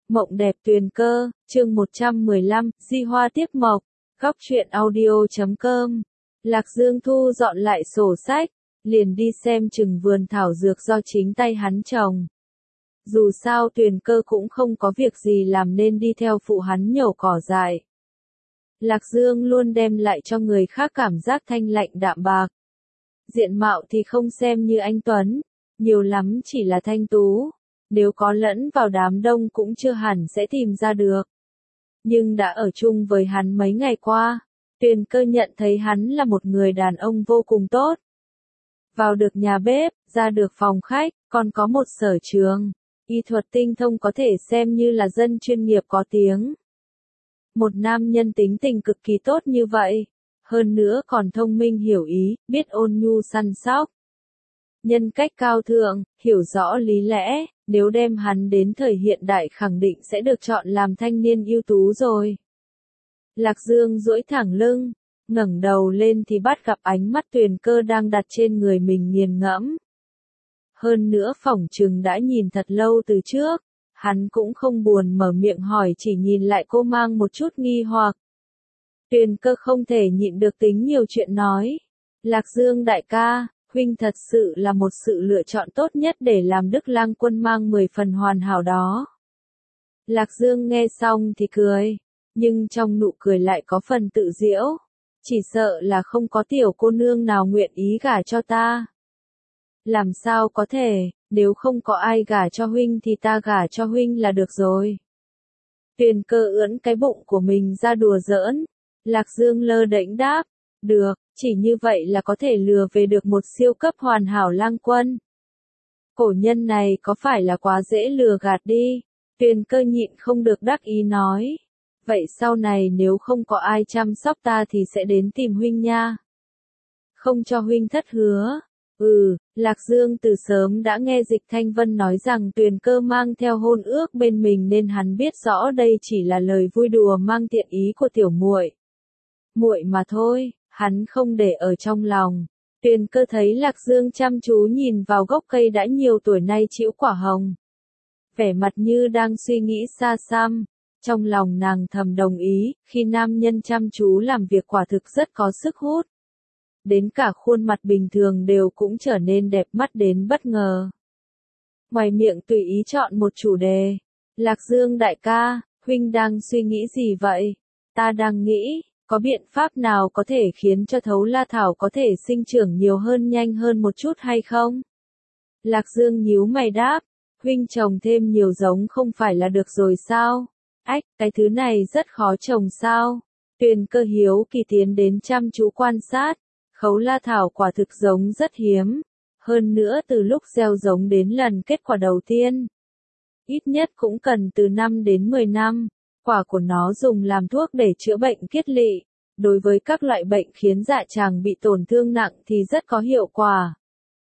Mộng đẹp tuyền cơ, chương 115, Di Hoa tiếp mộc, góc truyện audio.com. Lạc Dương thu dọn lại sổ sách, liền đi xem chừng vườn thảo dược do chính tay hắn trồng. Dù sao tuyền cơ cũng không có việc gì làm nên đi theo phụ hắn nhổ cỏ dại. Lạc Dương luôn đem lại cho người khác cảm giác thanh lạnh đạm bạc. Diện mạo thì không xem như anh tuấn, nhiều lắm chỉ là thanh tú. Nếu có lẫn vào đám đông cũng chưa hẳn sẽ tìm ra được. Nhưng đã ở chung với hắn mấy ngày qua, tuyền cơ nhận thấy hắn là một người đàn ông vô cùng tốt. Vào được nhà bếp, ra được phòng khách, còn có một sở trường. Y thuật tinh thông có thể xem như là dân chuyên nghiệp có tiếng. Một nam nhân tính tình cực kỳ tốt như vậy. Hơn nữa còn thông minh hiểu ý, biết ôn nhu săn sóc. Nhân cách cao thượng, hiểu rõ lý lẽ, nếu đem hắn đến thời hiện đại khẳng định sẽ được chọn làm thanh niên ưu tú rồi. Lạc Dương duỗi thẳng lưng, ngẩng đầu lên thì bắt gặp ánh mắt tuyền cơ đang đặt trên người mình nghiền ngẫm. Hơn nữa phỏng chừng đã nhìn thật lâu từ trước, hắn cũng không buồn mở miệng hỏi, chỉ nhìn lại cô mang một chút nghi hoặc. Tuyền cơ không thể nhịn được tính nhiều chuyện nói. Lạc Dương đại ca, huynh thật sự là một sự lựa chọn tốt nhất để làm Đức Lang Quân mang 10 phần hoàn hảo đó. Lạc Dương nghe xong thì cười, nhưng trong nụ cười lại có phần tự giễu. Chỉ sợ là không có tiểu cô nương nào nguyện ý gả cho ta. Làm sao có thể, nếu không có ai gả cho huynh thì ta gả cho huynh là được rồi. Tuyền cơ ưỡn cái bụng của mình ra đùa giỡn. Lạc Dương lơ đễnh đáp, được, chỉ như vậy là có thể lừa về được một siêu cấp hoàn hảo lang quân. Cổ nhân này có phải là quá dễ lừa gạt đi? Tuyền cơ nhịn không được đắc ý nói. Vậy sau này nếu không có ai chăm sóc ta thì sẽ đến tìm huynh nha. Không cho huynh thất hứa. Lạc Dương từ sớm đã nghe Dịch Thanh Vân nói rằng tuyền cơ mang theo hôn ước bên mình nên hắn biết rõ đây chỉ là lời vui đùa mang tiện ý của tiểu muội. Muội mà thôi, hắn không để ở trong lòng. Tuyền cơ thấy Lạc Dương chăm chú nhìn vào gốc cây đã nhiều tuổi nay trĩu quả hồng. Vẻ mặt như đang suy nghĩ xa xăm. Trong lòng nàng thầm đồng ý, khi nam nhân chăm chú làm việc quả thực rất có sức hút. Đến cả khuôn mặt bình thường đều cũng trở nên đẹp mắt đến bất ngờ. Ngoài miệng tùy ý chọn một chủ đề. Lạc Dương đại ca, huynh đang suy nghĩ gì vậy? Ta đang nghĩ, có biện pháp nào có thể khiến cho thấu la thảo có thể sinh trưởng nhiều hơn nhanh hơn một chút hay không? Lạc Dương nhíu mày đáp, huynh trồng thêm nhiều giống không phải là được rồi sao? Ách, cái thứ này rất khó trồng sao? Tuyền cơ hiếu kỳ tiến đến chăm chú quan sát. Khấu la thảo quả thực giống rất hiếm. Hơn nữa từ lúc gieo giống đến lần kết quả đầu tiên. Ít nhất cũng cần từ 5 đến 10 năm. Quả của nó dùng làm thuốc để chữa bệnh kiết lỵ. Đối với các loại bệnh khiến dạ dày bị tổn thương nặng thì rất có hiệu quả.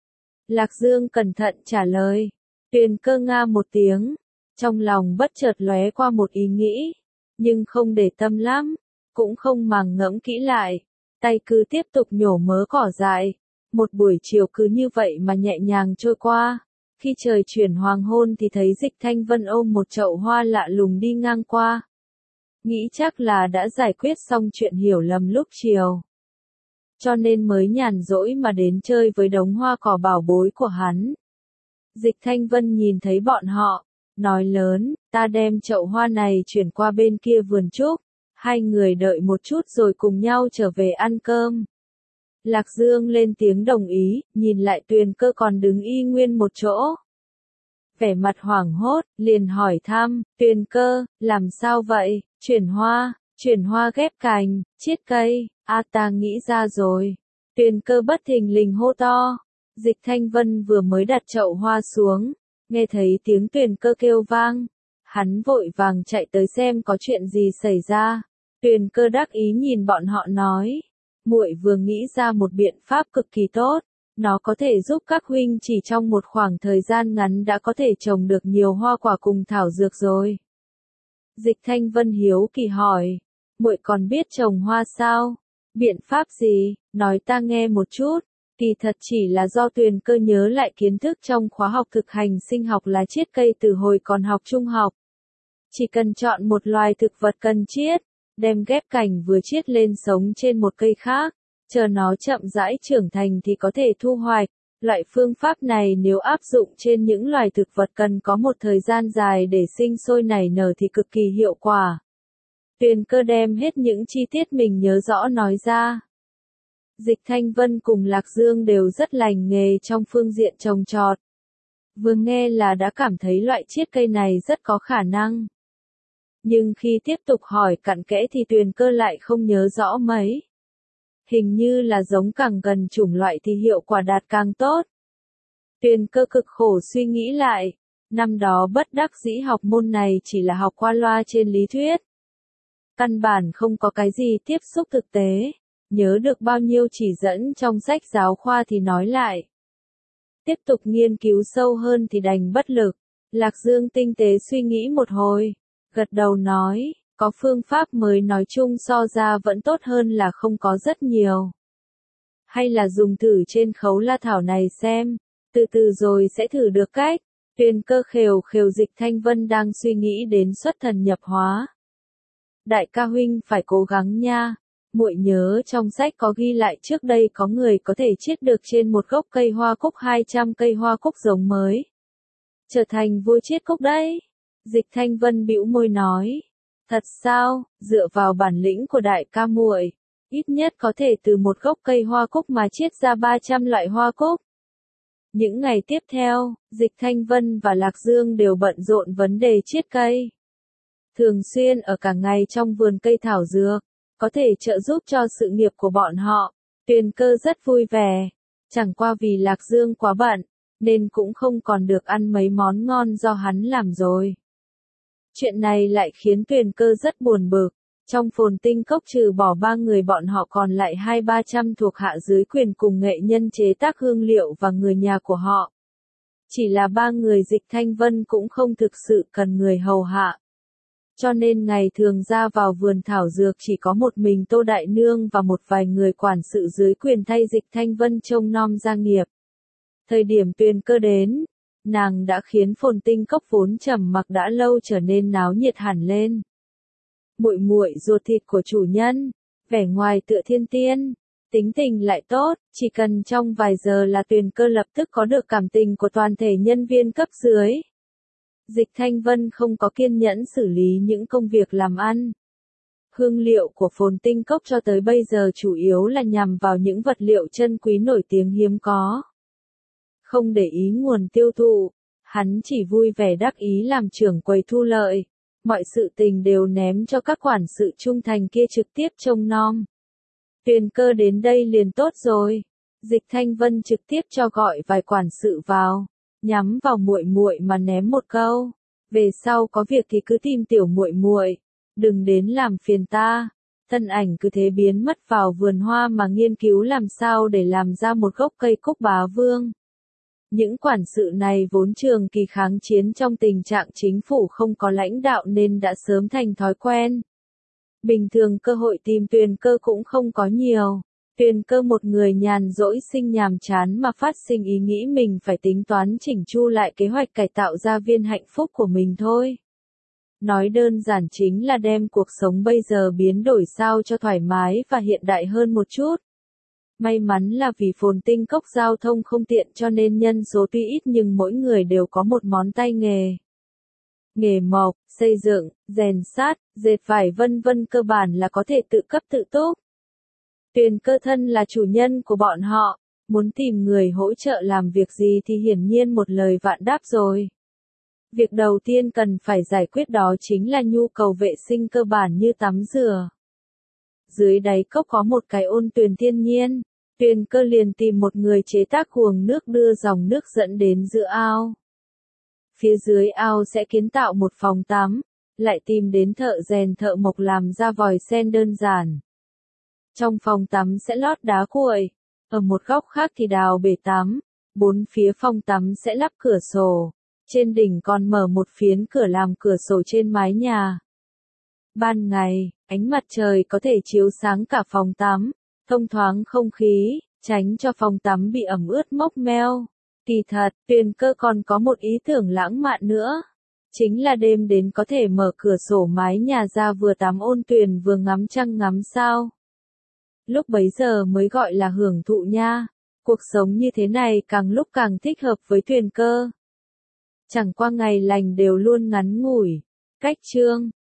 Lạc Dương cẩn thận trả lời. Tuyền cơ nga một tiếng. Trong lòng bất chợt lóe qua một ý nghĩ. Nhưng không để tâm lắm. Cũng không màng ngẫm kỹ lại. Tay cứ tiếp tục nhổ mớ cỏ dại. Một buổi chiều cứ như vậy mà nhẹ nhàng trôi qua. Khi trời chuyển hoàng hôn thì thấy Dịch Thanh Vân ôm một chậu hoa lạ lùng đi ngang qua. Nghĩ chắc là đã giải quyết xong chuyện hiểu lầm lúc chiều. Cho nên mới nhàn rỗi mà đến chơi với đống hoa cỏ bảo bối của hắn. Dịch Thanh Vân nhìn thấy bọn họ, nói lớn, ta đem chậu hoa này chuyển qua bên kia vườn trúc. Hai người đợi một chút rồi cùng nhau trở về ăn cơm. Lạc Dương lên tiếng đồng ý, nhìn lại tuyền cơ còn đứng y nguyên một chỗ. Vẻ mặt hoảng hốt, liền hỏi thăm, tuyền cơ, làm sao vậy, chuyển hoa ghép cành, chiết cây, ta nghĩ ra rồi. Tuyền cơ bất thình lình hô to. Dịch Thanh Vân vừa mới đặt chậu hoa xuống, nghe thấy tiếng tuyền cơ kêu vang. Hắn vội vàng chạy tới xem có chuyện gì xảy ra. Tuyền cơ đắc ý nhìn bọn họ nói, muội vừa nghĩ ra một biện pháp cực kỳ tốt, nó có thể giúp các huynh chỉ trong một khoảng thời gian ngắn đã có thể trồng được nhiều hoa quả cùng thảo dược rồi. Dịch Thanh Vân hiếu kỳ hỏi, muội còn biết trồng hoa sao? Biện pháp gì? Nói ta nghe một chút. Kỳ thật chỉ là do tuyền cơ nhớ lại kiến thức trong khóa học thực hành sinh học là chiết cây từ hồi còn học trung học. Chỉ cần chọn một loài thực vật cần chiết, đem ghép cành vừa chiết lên sống trên một cây khác, chờ nó chậm rãi trưởng thành thì có thể thu hoạch. Loại phương pháp này nếu áp dụng trên những loài thực vật cần có một thời gian dài để sinh sôi nảy nở thì cực kỳ hiệu quả. Tuyền Cơ đem hết những chi tiết mình nhớ rõ nói ra. Dịch Thanh Vân cùng Lạc Dương đều rất lành nghề trong phương diện trồng trọt. Vừa nghe là đã cảm thấy loại chiết cây này rất có khả năng. Nhưng khi tiếp tục hỏi cặn kẽ thì Tuyền Cơ lại không nhớ rõ mấy. Hình như là giống càng gần chủng loại thì hiệu quả đạt càng tốt. Tuyền Cơ cực khổ suy nghĩ lại, năm đó bất đắc dĩ học môn này chỉ là học qua loa trên lý thuyết. Căn bản không có cái gì tiếp xúc thực tế, nhớ được bao nhiêu chỉ dẫn trong sách giáo khoa thì nói lại. Tiếp tục nghiên cứu sâu hơn thì đành bất lực. Lạc Dương tinh tế suy nghĩ một hồi, gật đầu nói, có phương pháp mới nói chung so ra vẫn tốt hơn là không có rất nhiều. Hay là dùng thử trên khấu la thảo này xem, từ từ rồi sẽ thử được cách. Tuyền Cơ khều khều Dịch Thanh Vân đang suy nghĩ đến xuất thần nhập hóa. Đại ca huynh phải cố gắng nha. Muội nhớ trong sách có ghi lại trước đây có người có thể chiết được trên một gốc cây hoa cúc 200 cây hoa cúc giống mới. Trở thành vua chiết cúc đấy. Dịch Thanh Vân bĩu môi nói. Thật sao, dựa vào bản lĩnh của đại ca muội, ít nhất có thể từ một gốc cây hoa cúc mà chiết ra 300 loại hoa cúc. Những ngày tiếp theo, Dịch Thanh Vân và Lạc Dương đều bận rộn vấn đề chiết cây. Thường xuyên ở cả ngày trong vườn cây thảo dược, có thể trợ giúp cho sự nghiệp của bọn họ. Tuyền Cơ rất vui vẻ, chẳng qua vì Lạc Dương quá bận, nên cũng không còn được ăn mấy món ngon do hắn làm rồi. Chuyện này lại khiến Tuyền Cơ rất buồn bực. Trong Phồn Tinh Cốc trừ bỏ 3 người bọn họ còn lại 200-300 thuộc hạ dưới quyền cùng nghệ nhân chế tác hương liệu và người nhà của họ. Chỉ là 3 người Dịch Thanh Vân cũng không thực sự cần người hầu hạ. Cho nên ngày thường ra vào vườn thảo dược chỉ có một mình Tô Đại Nương và một vài người quản sự dưới quyền thay Dịch Thanh Vân trông nom gia nghiệp. Thời điểm Tuyền Cơ đến, nàng đã khiến Phồn Tinh Cốc vốn trầm mặc đã lâu trở nên náo nhiệt hẳn lên. Muội muội ruột thịt của chủ nhân, vẻ ngoài tựa thiên tiên, tính tình lại tốt, chỉ cần trong vài giờ là Tuyền Cơ lập tức có được cảm tình của toàn thể nhân viên cấp dưới. Dịch Thanh Vân không có kiên nhẫn xử lý những công việc làm ăn. Hương liệu của Phồn Tinh Cốc cho tới bây giờ chủ yếu là nhằm vào những vật liệu chân quý nổi tiếng hiếm có. Không để ý nguồn tiêu thụ, hắn chỉ vui vẻ đắc ý làm trưởng quầy thu lợi. Mọi sự tình đều ném cho các quản sự trung thành kia trực tiếp trông nom. Tuyền Cơ đến đây liền tốt rồi. Dịch Thanh Vân trực tiếp cho gọi vài quản sự vào, nhắm vào muội muội mà ném một câu. Về sau có việc thì cứ tìm tiểu muội muội, đừng đến làm phiền ta. Thân ảnh cứ thế biến mất vào vườn hoa mà nghiên cứu làm sao để làm ra một gốc cây cúc bá vương. Những quản sự này vốn trường kỳ kháng chiến trong tình trạng chính phủ không có lãnh đạo nên đã sớm thành thói quen. Bình thường cơ hội tìm Tuyền Cơ cũng không có nhiều. Tuyền Cơ một người nhàn rỗi sinh nhàm chán mà phát sinh ý nghĩ mình phải tính toán chỉnh chu lại kế hoạch cải tạo gia viên hạnh phúc của mình thôi. Nói đơn giản chính là đem cuộc sống bây giờ biến đổi sao cho thoải mái và hiện đại hơn một chút. May mắn là vì Phồn Tinh Cốc giao thông không tiện cho nên nhân số tuy ít nhưng mỗi người đều có một món tay nghề. Nghề mộc, xây dựng, rèn sắt, dệt vải vân vân cơ bản là có thể tự cấp tự túc. Tuyền Cơ thân là chủ nhân của bọn họ, muốn tìm người hỗ trợ làm việc gì thì hiển nhiên một lời vạn đáp rồi. Việc đầu tiên cần phải giải quyết đó chính là nhu cầu vệ sinh cơ bản như tắm rửa. Dưới đáy cốc có một cái ôn tuyền thiên nhiên, Tuyền Cơ liền tìm một người chế tác guồng nước đưa dòng nước dẫn đến giữa ao. Phía dưới ao sẽ kiến tạo một phòng tắm, lại tìm đến thợ rèn thợ mộc làm ra vòi sen đơn giản. Trong phòng tắm sẽ lót đá cuội, ở một góc khác thì đào bể tắm, bốn phía phòng tắm sẽ lắp cửa sổ, trên đỉnh còn mở một phiến cửa làm cửa sổ trên mái nhà. Ban ngày, ánh mặt trời có thể chiếu sáng cả phòng tắm, thông thoáng không khí, tránh cho phòng tắm bị ẩm ướt mốc meo. Kỳ thật, Tuyền Cơ còn có một ý tưởng lãng mạn nữa. Chính là đêm đến có thể mở cửa sổ mái nhà ra vừa tắm ôn tuyền vừa ngắm trăng ngắm sao. Lúc bấy giờ mới gọi là hưởng thụ nha. Cuộc sống như thế này càng lúc càng thích hợp với Tuyền cơ. Chẳng qua ngày lành đều luôn ngắn ngủi. Cách chương